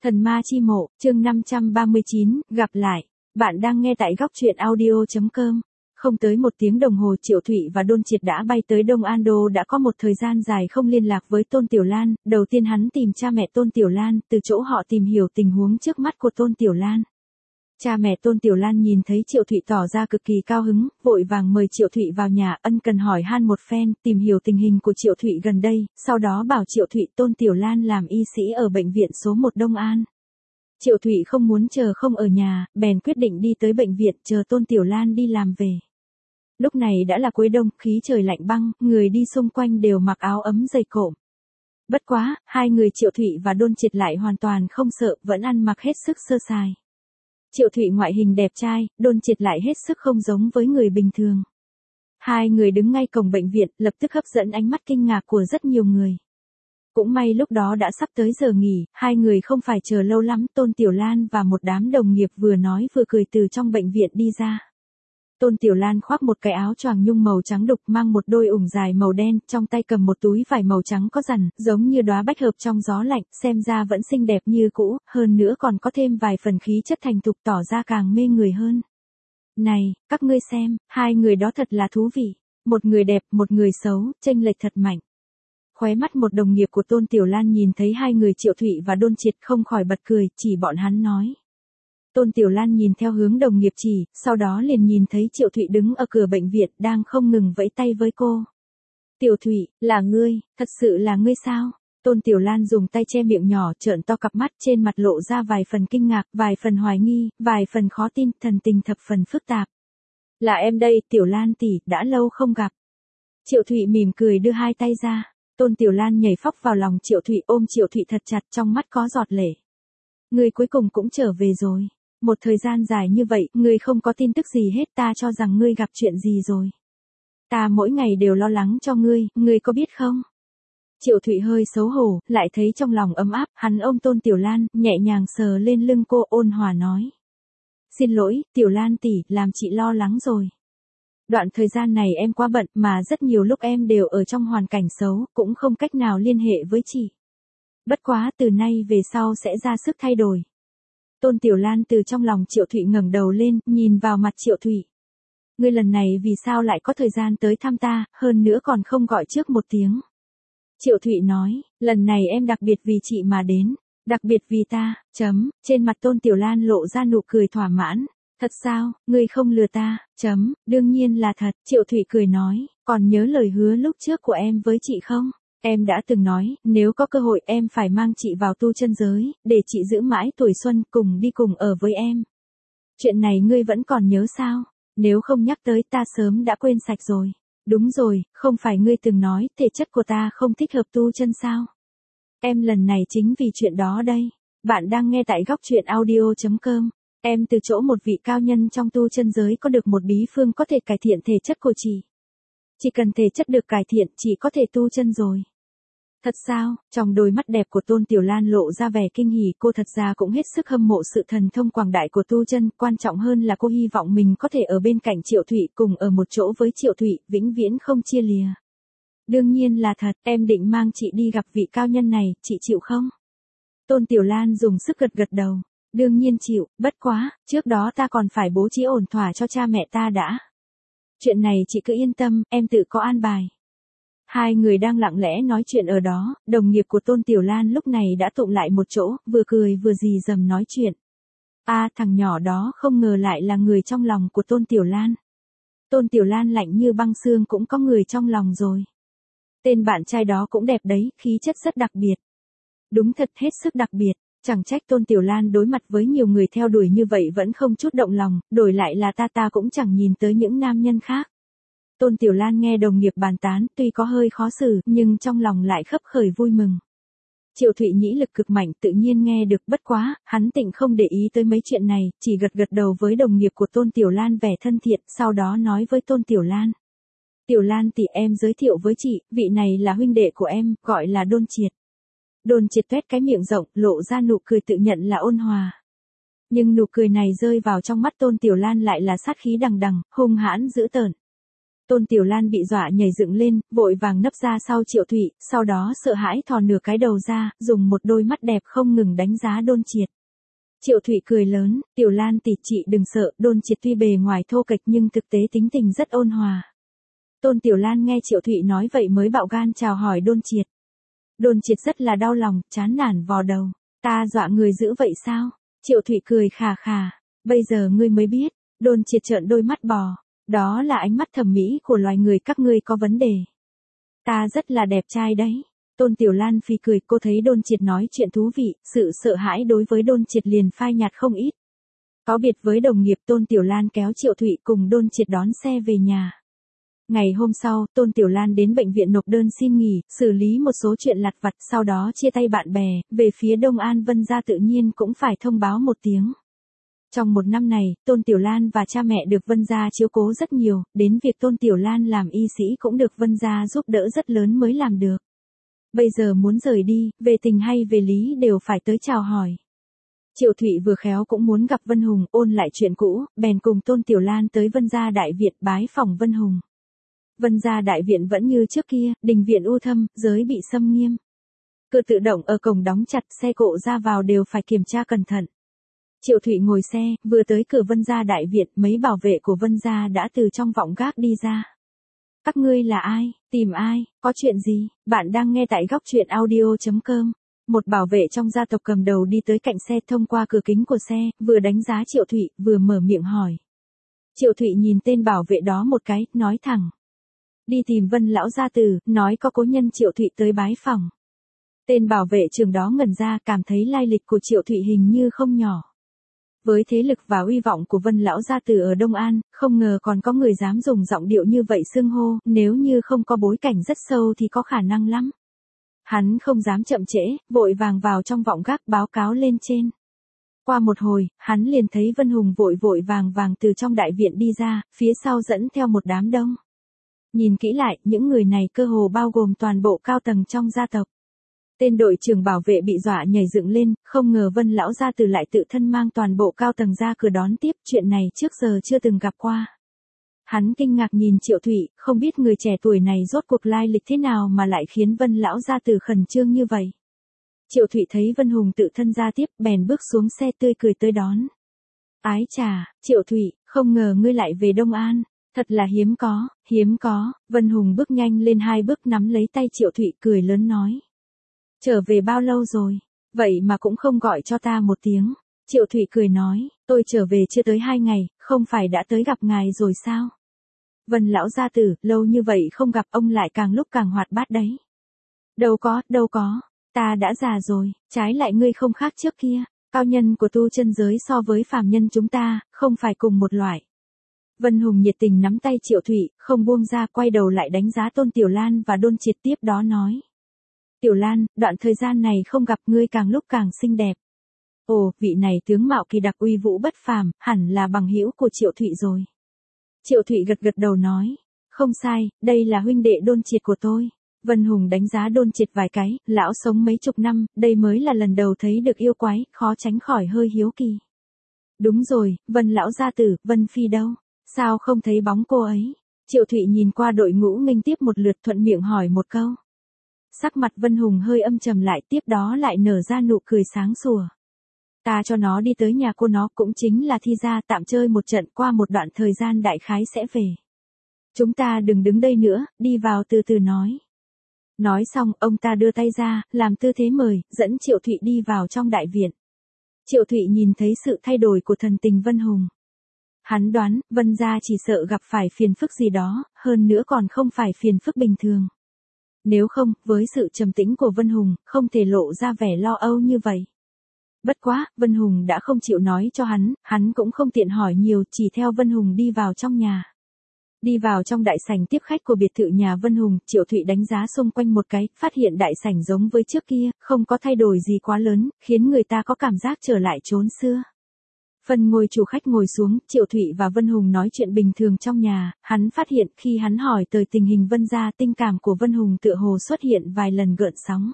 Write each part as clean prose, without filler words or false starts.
Thần ma chi mộ, chương 539, gặp lại. Bạn đang nghe tại góc truyện audio.com. Không tới một tiếng đồng hồ Triệu Thụy và Đôn Triệt đã bay tới Đông An Đô, đã có một thời gian dài không liên lạc với Tôn Tiểu Lan. Đầu tiên hắn tìm cha mẹ Tôn Tiểu Lan, từ chỗ họ tìm hiểu tình huống trước mắt của Tôn Tiểu Lan. Cha mẹ Tôn Tiểu Lan nhìn thấy Triệu Thụy tỏ ra cực kỳ cao hứng, vội vàng mời Triệu Thụy vào nhà, ân cần hỏi han một phen, tìm hiểu tình hình của Triệu Thụy gần đây, sau đó bảo Triệu Thụy Tôn Tiểu Lan làm y sĩ ở bệnh viện số 1 Đông An. Triệu Thụy không muốn chờ không ở nhà, bèn quyết định đi tới bệnh viện chờ Tôn Tiểu Lan đi làm về. Lúc này đã là cuối đông, khí trời lạnh băng, người đi xung quanh đều mặc áo ấm dày cộm. Bất quá, hai người Triệu Thụy và Đôn Triệt lại hoàn toàn không sợ, vẫn ăn mặc hết sức sơ sài. Triệu Thụy ngoại hình đẹp trai, Đôn Triệt lại hết sức không giống với người bình thường. Hai người đứng ngay cổng bệnh viện, lập tức hấp dẫn ánh mắt kinh ngạc của rất nhiều người. Cũng may lúc đó đã sắp tới giờ nghỉ, hai người không phải chờ lâu lắm, Tôn Tiểu Lan và một đám đồng nghiệp vừa nói vừa cười từ trong bệnh viện đi ra. Tôn Tiểu Lan khoác một cái áo choàng nhung màu trắng đục, mang một đôi ủng dài màu đen, trong tay cầm một túi vải màu trắng có rằn, giống như đóa bách hợp trong gió lạnh, xem ra vẫn xinh đẹp như cũ, hơn nữa còn có thêm vài phần khí chất thành thục, tỏ ra càng mê người hơn. Này, các ngươi xem, hai người đó thật là thú vị. Một người đẹp, một người xấu, chênh lệch thật mạnh. Khóe mắt một đồng nghiệp của Tôn Tiểu Lan nhìn thấy hai người Triệu Thụy và Đôn Triệt không khỏi bật cười, chỉ bọn hắn nói. Tôn Tiểu Lan nhìn theo hướng đồng nghiệp chỉ, sau đó liền nhìn thấy Triệu Thụy đứng ở cửa bệnh viện đang không ngừng vẫy tay với cô. Tiểu Thụy, là ngươi, thật sự là ngươi sao? Tôn Tiểu Lan dùng tay che miệng nhỏ, trợn to cặp mắt, trên mặt lộ ra vài phần kinh ngạc, vài phần hoài nghi, vài phần khó tin, thần tình thập phần phức tạp. Là em đây, Tiểu Lan tỷ, đã lâu không gặp. Triệu Thụy mỉm cười đưa hai tay ra. Tôn Tiểu Lan nhảy phóc vào lòng Triệu Thụy, ôm Triệu Thụy thật chặt, trong mắt có giọt lệ. Ngươi cuối cùng cũng trở về rồi. Một thời gian dài như vậy, ngươi không có tin tức gì hết, ta cho rằng ngươi gặp chuyện gì rồi. Ta mỗi ngày đều lo lắng cho ngươi có biết không? Triệu Thụy hơi xấu hổ, lại thấy trong lòng ấm áp, hắn ôm Tôn Tiểu Lan, nhẹ nhàng sờ lên lưng cô, ôn hòa nói. Xin lỗi, Tiểu Lan tỷ, làm chị lo lắng rồi. Đoạn thời gian này em quá bận, mà rất nhiều lúc em đều ở trong hoàn cảnh xấu, cũng không cách nào liên hệ với chị. Bất quá từ nay về sau sẽ ra sức thay đổi. Tôn Tiểu Lan từ trong lòng Triệu Thụy ngẩng đầu lên, nhìn vào mặt Triệu Thụy. Ngươi lần này vì sao lại có thời gian tới thăm ta, hơn nữa còn không gọi trước một tiếng. Triệu Thụy nói, lần này em đặc biệt vì chị mà đến, đặc biệt vì ta, trên mặt Tôn Tiểu Lan lộ ra nụ cười thỏa mãn. Thật sao, ngươi không lừa ta, đương nhiên là thật, Triệu Thụy cười nói, còn nhớ lời hứa lúc trước của em với chị không? Em đã từng nói, nếu có cơ hội em phải mang chị vào tu chân giới, để chị giữ mãi tuổi xuân, cùng đi cùng ở với em. Chuyện này ngươi vẫn còn nhớ sao? Nếu không nhắc tới ta sớm đã quên sạch rồi. Đúng rồi, không phải ngươi từng nói, thể chất của ta không thích hợp tu chân sao? Em lần này chính vì chuyện đó đây. Bạn đang nghe tại góc truyện audio.com. Em từ chỗ một vị cao nhân trong tu chân giới có được một bí phương có thể cải thiện thể chất của chị. Chỉ cần thể chất được cải thiện, chị có thể tu chân rồi. Thật sao? Trong đôi mắt đẹp của Tôn Tiểu Lan lộ ra vẻ kinh hỉ, cô thật ra cũng hết sức hâm mộ sự thần thông quảng đại của tu chân, quan trọng hơn là cô hy vọng mình có thể ở bên cạnh Triệu Thụy, cùng ở một chỗ với Triệu Thụy, vĩnh viễn không chia lìa. Đương nhiên là thật, em định mang chị đi gặp vị cao nhân này, chị chịu không? Tôn Tiểu Lan dùng sức gật gật đầu. Đương nhiên chịu, bất quá, trước đó ta còn phải bố trí ổn thỏa cho cha mẹ ta đã. Chuyện này chị cứ yên tâm, em tự có an bài. Hai người đang lặng lẽ nói chuyện ở đó, đồng nghiệp của Tôn Tiểu Lan lúc này đã tụng lại một chỗ, vừa cười vừa rì rầm nói chuyện. Thằng nhỏ đó không ngờ lại là người trong lòng của Tôn Tiểu Lan. Tôn Tiểu Lan lạnh như băng xương cũng có người trong lòng rồi. Tên bạn trai đó cũng đẹp đấy, khí chất rất đặc biệt. Đúng thật hết sức đặc biệt. Chẳng trách Tôn Tiểu Lan đối mặt với nhiều người theo đuổi như vậy vẫn không chút động lòng, đổi lại là ta cũng chẳng nhìn tới những nam nhân khác. Tôn Tiểu Lan nghe đồng nghiệp bàn tán, tuy có hơi khó xử, nhưng trong lòng lại khấp khởi vui mừng. Triệu Thụy nhĩ lực cực mạnh, tự nhiên nghe được, bất quá, hắn tịnh không để ý tới mấy chuyện này, chỉ gật gật đầu với đồng nghiệp của Tôn Tiểu Lan vẻ thân thiện, sau đó nói với Tôn Tiểu Lan. Tiểu Lan tỷ, em giới thiệu với chị, vị này là huynh đệ của em, gọi là Đôn Triệt. Đôn Triệt tuét cái miệng rộng, lộ ra nụ cười tự nhận là ôn hòa. Nhưng nụ cười này rơi vào trong mắt Tôn Tiểu Lan lại là sát khí đằng đằng, hung hãn dữ tợn. Tôn Tiểu Lan bị dọa nhảy dựng lên, vội vàng nấp ra sau Triệu Thụy, sau đó sợ hãi thò nửa cái đầu ra, dùng một đôi mắt đẹp không ngừng đánh giá Đôn Triệt. Triệu Thụy cười lớn, Tiểu Lan tỷ chị đừng sợ, Đôn Triệt tuy bề ngoài thô kệch nhưng thực tế tính tình rất ôn hòa. Tôn Tiểu Lan nghe Triệu Thụy nói vậy mới bạo gan chào hỏi Đôn Triệt. Đôn Triệt rất là đau lòng, chán nản vò đầu. Ta dọa người dữ vậy sao? Triệu Thụy cười khà khà. Bây giờ ngươi mới biết. Đôn Triệt trợn đôi mắt bò. Đó là ánh mắt thẩm mỹ của loài người, các ngươi có vấn đề. Ta rất là đẹp trai đấy. Tôn Tiểu Lan phì cười, cô thấy Đôn Triệt nói chuyện thú vị, sự sợ hãi đối với Đôn Triệt liền phai nhạt không ít. Có biệt với đồng nghiệp, Tôn Tiểu Lan kéo Triệu Thụy cùng Đôn Triệt đón xe về nhà. Ngày hôm sau, Tôn Tiểu Lan đến bệnh viện nộp đơn xin nghỉ, xử lý một số chuyện lặt vặt, sau đó chia tay bạn bè, về phía Đông An Vân gia tự nhiên cũng phải thông báo một tiếng. Trong một năm này, Tôn Tiểu Lan và cha mẹ được Vân gia chiếu cố rất nhiều, đến việc Tôn Tiểu Lan làm y sĩ cũng được Vân gia giúp đỡ rất lớn mới làm được. Bây giờ muốn rời đi, về tình hay về lý đều phải tới chào hỏi. Triệu Thụy vừa khéo cũng muốn gặp Vân Hùng, ôn lại chuyện cũ, bèn cùng Tôn Tiểu Lan tới Vân gia đại viện bái phỏng Vân Hùng. Vân gia đại viện vẫn như trước kia, đình viện u thâm, giới bị xâm nghiêm. Cửa tự động ở cổng đóng chặt, xe cộ ra vào đều phải kiểm tra cẩn thận. Triệu Thụy ngồi xe, vừa tới cửa Vân gia đại viện, mấy bảo vệ của Vân gia đã từ trong vọng gác đi ra. Các ngươi là ai, tìm ai, có chuyện gì? Bạn đang nghe tại góc truyện audio.com. Một bảo vệ trong gia tộc cầm đầu đi tới cạnh xe, thông qua cửa kính của xe, vừa đánh giá Triệu Thụy, vừa mở miệng hỏi. Triệu Thụy nhìn tên bảo vệ đó một cái, nói thẳng. Đi tìm Vân lão gia tử, nói có cố nhân Triệu Thụy tới bái phỏng. Tên bảo vệ trường đó ngẩn ra, cảm thấy lai lịch của Triệu Thụy hình như không nhỏ. Với thế lực và uy vọng của Vân lão gia tử ở Đông An, không ngờ còn có người dám dùng giọng điệu như vậy xưng hô, nếu như không có bối cảnh rất sâu thì có khả năng lắm. Hắn không dám chậm trễ, vội vàng vào trong vọng gác báo cáo lên trên. Qua một hồi, hắn liền thấy Vân Hùng vội vội vàng từ trong đại viện đi ra, phía sau dẫn theo một đám đông. Nhìn kỹ lại, những người này cơ hồ bao gồm toàn bộ cao tầng trong gia tộc. Tên đội trưởng bảo vệ bị dọa nhảy dựng lên, không ngờ Vân lão gia tử lại tự thân mang toàn bộ cao tầng ra cửa đón tiếp, chuyện này trước giờ chưa từng gặp qua. Hắn kinh ngạc nhìn Triệu Thụy, không biết người trẻ tuổi này rốt cuộc lai lịch thế nào mà lại khiến Vân lão gia tử khẩn trương như vậy. Triệu Thụy thấy Vân Hùng tự thân ra tiếp, bèn bước xuống xe tươi cười tới đón. Ái chà, Triệu Thụy, không ngờ ngươi lại về Đông An. Thật là hiếm có, Vân Hùng bước nhanh lên 2 bước nắm lấy tay Triệu Thụy cười lớn nói. Trở về bao lâu rồi, vậy mà cũng không gọi cho ta một tiếng. Triệu Thụy cười nói, tôi trở về chưa tới 2 ngày, không phải đã tới gặp ngài rồi sao? Vân lão gia tử, lâu như vậy không gặp ông lại càng lúc càng hoạt bát đấy. Đâu có, ta đã già rồi, trái lại ngươi không khác trước kia, cao nhân của tu chân giới so với phàm nhân chúng ta, không phải cùng một loại. Vân Hùng nhiệt tình nắm tay Triệu Thụy, không buông ra, quay đầu lại đánh giá Tôn Tiểu Lan và Đôn Triệt, tiếp đó nói. Tiểu Lan, đoạn thời gian này không gặp ngươi càng lúc càng xinh đẹp. Ồ, vị này tướng mạo kỳ đặc uy vũ bất phàm, hẳn là bằng hữu của Triệu Thụy rồi. Triệu Thụy gật đầu nói. Không sai, đây là huynh đệ Đôn Triệt của tôi. Vân Hùng đánh giá Đôn Triệt vài cái, lão sống mấy chục năm, đây mới là lần đầu thấy được yêu quái, khó tránh khỏi hơi hiếu kỳ. Đúng rồi, Vân lão gia tử, Vân Phi đâu? Sao không thấy bóng cô ấy? Triệu Thụy nhìn qua đội ngũ nghênh tiếp một lượt, thuận miệng hỏi một câu. Sắc mặt Vân Hùng hơi âm trầm lại, tiếp đó lại nở ra nụ cười sáng sủa. Ta cho nó đi tới nhà cô nó, cũng chính là Thi gia, tạm chơi một trận, qua một đoạn thời gian đại khái sẽ về. Chúng ta đừng đứng đây nữa, đi vào từ từ nói. Nói xong, ông ta đưa tay ra, làm tư thế mời, dẫn Triệu Thụy đi vào trong đại viện. Triệu Thụy nhìn thấy sự thay đổi của thần tình Vân Hùng. Hắn đoán, Vân gia chỉ sợ gặp phải phiền phức gì đó, hơn nữa còn không phải phiền phức bình thường. Nếu không, với sự trầm tĩnh của Vân Hùng, không thể lộ ra vẻ lo âu như vậy. Bất quá, Vân Hùng đã không chịu nói cho hắn cũng không tiện hỏi nhiều, chỉ theo Vân Hùng đi vào trong nhà. Đi vào trong đại sảnh tiếp khách của biệt thự nhà Vân Hùng, Triệu Thụy đánh giá xung quanh một cái, phát hiện đại sảnh giống với trước kia, không có thay đổi gì quá lớn, khiến người ta có cảm giác trở lại chốn xưa. Phần ngồi chủ khách ngồi xuống, Triệu Thụy và Vân Hùng nói chuyện bình thường trong nhà, hắn phát hiện khi hắn hỏi tới tình hình Vân gia, tình cảm của Vân Hùng tựa hồ xuất hiện vài lần gợn sóng.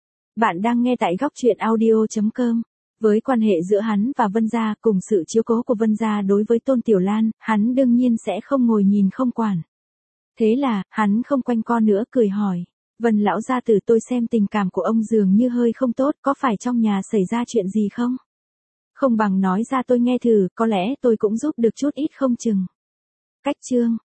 Bạn đang nghe tại góc truyện audio.com. Với quan hệ giữa hắn và Vân gia cùng sự chiếu cố của Vân gia đối với Tôn Tiểu Lan, hắn đương nhiên sẽ không ngồi nhìn không quản. Thế là, hắn không quanh co nữa cười hỏi. Vân lão gia tử, tôi xem tình cảm của ông dường như hơi không tốt, có phải trong nhà xảy ra chuyện gì không? Không bằng nói ra tôi nghe thử, có lẽ tôi cũng giúp được chút ít không chừng. Cách chương